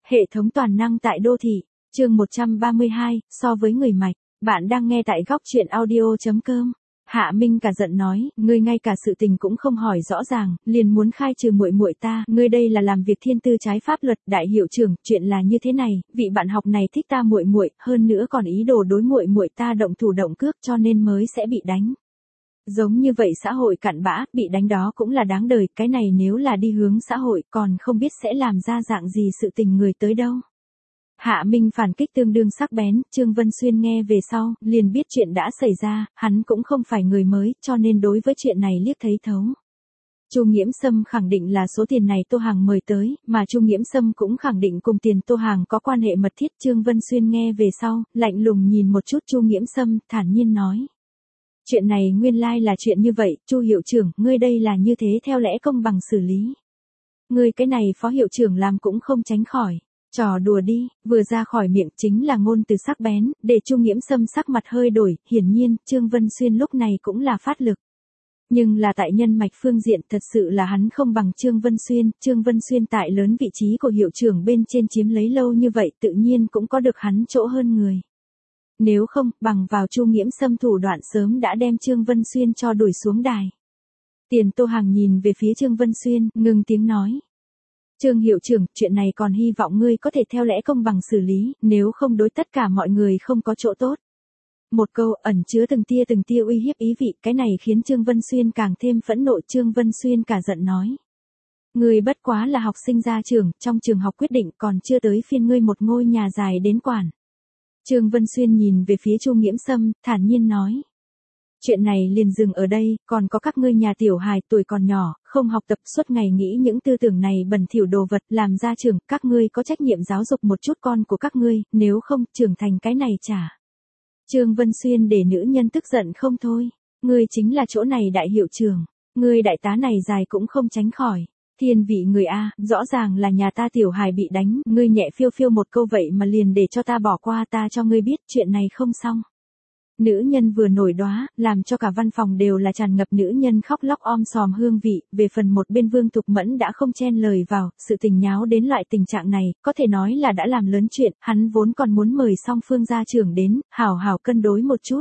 Hệ thống toàn năng tại đô thị, chương 132, so với người mạch, bạn đang nghe tại góc truyện audio.com. Hạ Minh cả giận nói, ngươi ngay cả sự tình cũng không hỏi rõ ràng, liền muốn khai trừ muội muội ta, ngươi đây là làm việc thiên tư trái pháp luật. Đại hiệu trưởng, chuyện là như thế này, vị bạn học này thích ta muội muội, hơn nữa còn ý đồ đối muội muội ta động thủ động cước, cho nên mới sẽ bị đánh. Giống như vậy xã hội cặn bã, bị đánh đó cũng là đáng đời, cái này nếu là đi hướng xã hội còn không biết sẽ làm ra dạng gì sự tình người tới đâu. Hạ Minh phản kích tương đương sắc bén, Trương Vân Xuyên nghe về sau, liền biết chuyện đã xảy ra, hắn cũng không phải người mới, cho nên đối với chuyện này liếc thấy thấu. Chu Nghiễm Sâm khẳng định là số tiền này Tô Hàng mời tới, mà Chu Nghiễm Sâm cũng khẳng định cùng tiền Tô Hàng có quan hệ mật thiết. Trương Vân Xuyên nghe về sau, lạnh lùng nhìn một chút Chu Nghiễm Sâm, thản nhiên nói. Chuyện này nguyên lai là chuyện như vậy, Chu hiệu trưởng, ngươi đây là như thế theo lẽ công bằng xử lý. Ngươi cái này phó hiệu trưởng làm cũng không tránh khỏi. Trò đùa đi, vừa ra khỏi miệng chính là ngôn từ sắc bén, để Chu Nghiễm Sâm sắc mặt hơi đổi, hiển nhiên, Trương Vân Xuyên lúc này cũng là phát lực. Nhưng là tại nhân mạch phương diện thật sự là hắn không bằng Trương Vân Xuyên tại lớn vị trí của hiệu trưởng bên trên chiếm lấy lâu như vậy tự nhiên cũng có được hắn chỗ hơn người. Nếu không, bằng vào Chu Nghiễm Sâm thủ đoạn sớm đã đem Trương Vân Xuyên cho đuổi xuống đài. Tiền Tô Hàng nhìn về phía Trương Vân Xuyên, ngừng tiếng nói. Trương hiệu trưởng, chuyện này còn hy vọng ngươi có thể theo lẽ công bằng xử lý, nếu không đối tất cả mọi người không có chỗ tốt. Một câu ẩn chứa từng tia uy hiếp ý vị, cái này khiến Trương Vân Xuyên càng thêm phẫn nộ. Trương Vân Xuyên cả giận nói. Ngươi bất quá là học sinh ra trường, trong trường học quyết định còn chưa tới phiên ngươi một ngôi nhà dài đến quản. Trương Vân Xuyên nhìn về phía Chu Nghiễm Sâm, thản nhiên nói. Chuyện này liền dừng ở đây, còn có các ngươi nhà tiểu hài tuổi còn nhỏ, không học tập suốt ngày nghĩ những tư tưởng này bẩn thỉu đồ vật, làm ra trường, các ngươi có trách nhiệm giáo dục một chút con của các ngươi, nếu không, trưởng thành cái này chả. Trương Vân Xuyên để nữ nhân tức giận không thôi, ngươi chính là chỗ này đại hiệu trưởng, ngươi đại tá này dài cũng không tránh khỏi. Thiên vị người A, rõ ràng là nhà ta tiểu hài bị đánh, ngươi nhẹ phiêu phiêu một câu vậy mà liền để cho ta bỏ qua, ta cho ngươi biết chuyện này không xong. Nữ nhân vừa nổi đóa, làm cho cả văn phòng đều là tràn ngập nữ nhân khóc lóc om sòm hương vị. Về phần một bên Vương Thục Mẫn đã không chen lời vào, sự tình nháo đến loại tình trạng này, có thể nói là đã làm lớn chuyện, hắn vốn còn muốn mời Song Phương gia trưởng đến, hảo hảo cân đối một chút.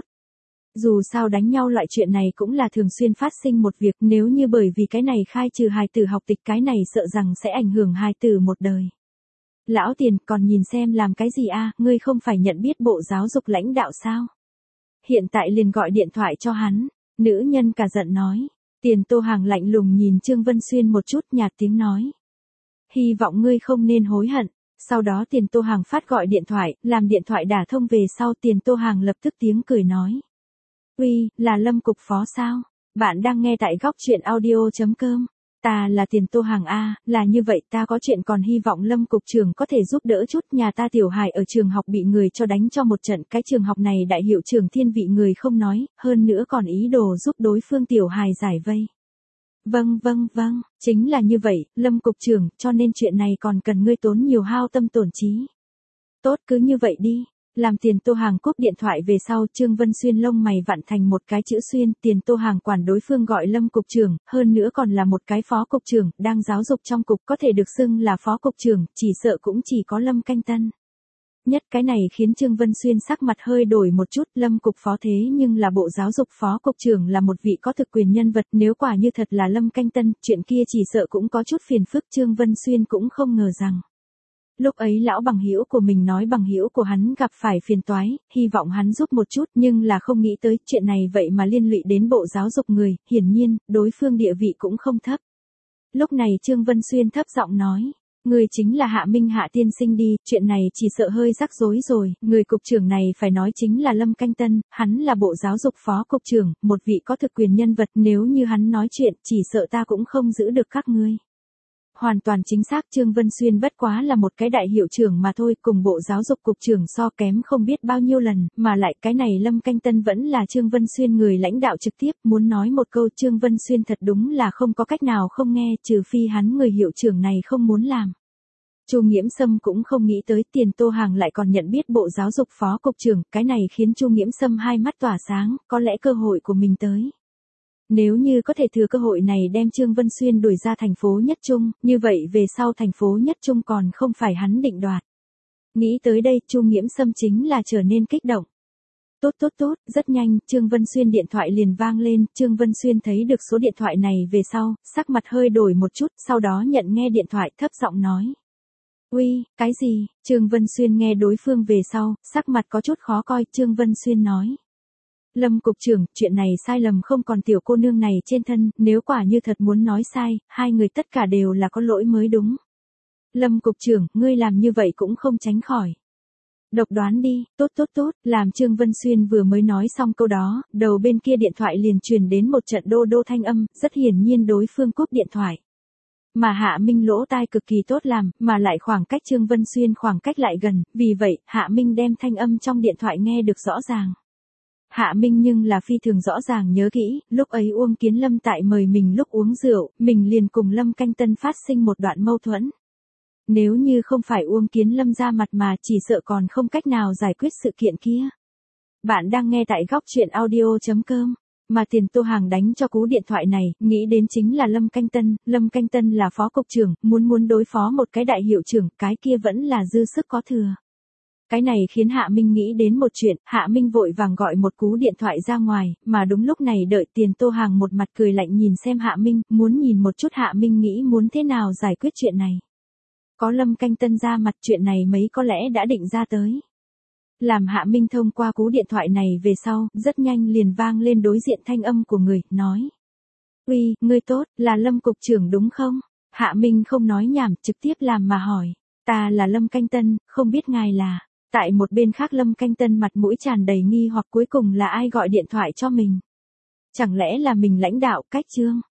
Dù sao đánh nhau loại chuyện này cũng là thường xuyên phát sinh một việc, nếu như bởi vì cái này khai trừ hài tử học tịch, cái này sợ rằng sẽ ảnh hưởng hài tử một đời. Lão Tiền, còn nhìn xem làm cái gì a, ngươi không phải nhận biết bộ giáo dục lãnh đạo sao? Hiện tại liền gọi điện thoại cho hắn. Nữ nhân cả giận nói. Tiền Tô Hàng lạnh lùng nhìn Trương Vân Xuyên một chút, nhạt tiếng nói. Hy vọng ngươi không nên hối hận. Sau đó Tiền Tô Hàng phát gọi điện thoại, làm điện thoại đả thông về sau Tiền Tô Hàng lập tức tiếng cười nói. Uy, là Lâm cục phó sao? Bạn đang nghe tại góc truyện audio.com. Ta là Tiền Tô Hàng A, là như vậy, ta có chuyện còn hy vọng Lâm cục trưởng có thể giúp đỡ chút. Nhà ta tiểu hài ở trường học bị người cho đánh cho một trận, cái trường học này đại hiệu trưởng thiên vị người không nói, hơn nữa còn ý đồ giúp đối phương tiểu hài giải vây. Vâng, chính là như vậy, Lâm cục trưởng, cho nên chuyện này còn cần ngươi tốn nhiều hao tâm tổn trí. Tốt, cứ như vậy đi. Làm Tiền Tô Hàng cúp điện thoại về sau, Trương Vân Xuyên lông mày vặn thành một cái chữ xuyên. Tiền Tô Hàng quản đối phương gọi Lâm cục trưởng, hơn nữa còn là một cái phó cục trưởng, đang giáo dục trong cục, có thể được xưng là phó cục trưởng, chỉ sợ cũng chỉ có Lâm Canh Tân. Nhất cái này khiến Trương Vân Xuyên sắc mặt hơi đổi một chút. Lâm cục phó thế nhưng là bộ giáo dục phó cục trưởng, là một vị có thực quyền nhân vật, nếu quả như thật là Lâm Canh Tân, chuyện kia chỉ sợ cũng có chút phiền phức. Trương Vân Xuyên cũng không ngờ rằng lúc ấy lão bằng hữu của mình nói bằng hữu của hắn gặp phải phiền toái, hy vọng hắn giúp một chút, nhưng là không nghĩ tới chuyện này vậy mà liên lụy đến bộ giáo dục người, hiển nhiên, đối phương địa vị cũng không thấp. Lúc này Trương Vân Xuyên thấp giọng nói, người chính là Hạ Minh Hạ tiên sinh đi, chuyện này chỉ sợ hơi rắc rối rồi, người cục trưởng này phải nói chính là Lâm Canh Tân, hắn là bộ giáo dục phó cục trưởng, một vị có thực quyền nhân vật, nếu như hắn nói chuyện, chỉ sợ ta cũng không giữ được các ngươi. Hoàn toàn chính xác, Trương Vân Xuyên bất quá là một cái đại hiệu trưởng mà thôi, cùng bộ giáo dục cục trưởng so kém không biết bao nhiêu lần, mà lại cái này Lâm Canh Tân vẫn là Trương Vân Xuyên người lãnh đạo trực tiếp, muốn nói một câu Trương Vân Xuyên thật đúng là không có cách nào không nghe, trừ phi hắn người hiệu trưởng này không muốn làm. Chu Nghiễm Sâm cũng không nghĩ tới Tiền Tô Hàng lại còn nhận biết bộ giáo dục phó cục trưởng, cái này khiến Chu Nghiễm Sâm hai mắt tỏa sáng, có lẽ cơ hội của mình tới. Nếu như có thể thừa cơ hội này đem Trương Vân Xuyên đuổi ra thành phố Nhất Trung, như vậy về sau thành phố Nhất Trung còn không phải hắn định đoạt. Nghĩ tới đây, Chu Nghiễm Sâm chính là trở nên kích động. Tốt tốt tốt, rất nhanh, Trương Vân Xuyên điện thoại liền vang lên, Trương Vân Xuyên thấy được số điện thoại này về sau, sắc mặt hơi đổi một chút, sau đó nhận nghe điện thoại thấp giọng nói. Uy, cái gì? Trương Vân Xuyên nghe đối phương về sau, sắc mặt có chút khó coi, Trương Vân Xuyên nói. Lâm cục trưởng, chuyện này sai lầm không còn tiểu cô nương này trên thân, nếu quả như thật muốn nói sai, hai người tất cả đều là có lỗi mới đúng. Lâm cục trưởng, ngươi làm như vậy cũng không tránh khỏi. Độc đoán đi, tốt tốt tốt, làm Trương Vân Xuyên vừa mới nói xong câu đó, đầu bên kia điện thoại liền truyền đến một trận đô đô thanh âm, rất hiển nhiên đối phương cúp điện thoại. Mà Hạ Minh lỗ tai cực kỳ tốt làm, mà lại khoảng cách Trương Vân Xuyên khoảng cách lại gần, vì vậy, Hạ Minh đem thanh âm trong điện thoại nghe được rõ ràng. Hạ Minh nhưng là phi thường rõ ràng nhớ kỹ, lúc ấy Uông Kiến Lâm tại mời mình lúc uống rượu, mình liền cùng Lâm Canh Tân phát sinh một đoạn mâu thuẫn. Nếu như không phải Uông Kiến Lâm ra mặt mà chỉ sợ còn không cách nào giải quyết sự kiện kia. Bạn đang nghe tại góc truyện audio.com. Mà Tiền Tô Hàng đánh cho cú điện thoại này, nghĩ đến chính là Lâm Canh Tân là phó cục trưởng, muốn đối phó một cái đại hiệu trưởng, cái kia vẫn là dư sức có thừa. Cái này khiến Hạ Minh nghĩ đến một chuyện, Hạ Minh vội vàng gọi một cú điện thoại ra ngoài, mà đúng lúc này đợi Tiền Tô Hàng một mặt cười lạnh nhìn xem Hạ Minh, muốn nhìn một chút Hạ Minh nghĩ muốn thế nào giải quyết chuyện này. Có Lâm Canh Tân ra mặt chuyện này mấy có lẽ đã định ra tới. Làm Hạ Minh thông qua cú điện thoại này về sau, rất nhanh liền vang lên đối diện thanh âm của người, nói. Uy, ngươi tốt, là Lâm cục trưởng đúng không? Hạ Minh không nói nhảm, trực tiếp làm mà hỏi. Ta là Lâm Canh Tân, không biết ngài là. Tại một bên khác Lâm Canh Tân mặt mũi tràn đầy nghi hoặc cuối cùng là ai gọi điện thoại cho mình. Chẳng lẽ là mình lãnh đạo, cách Trương?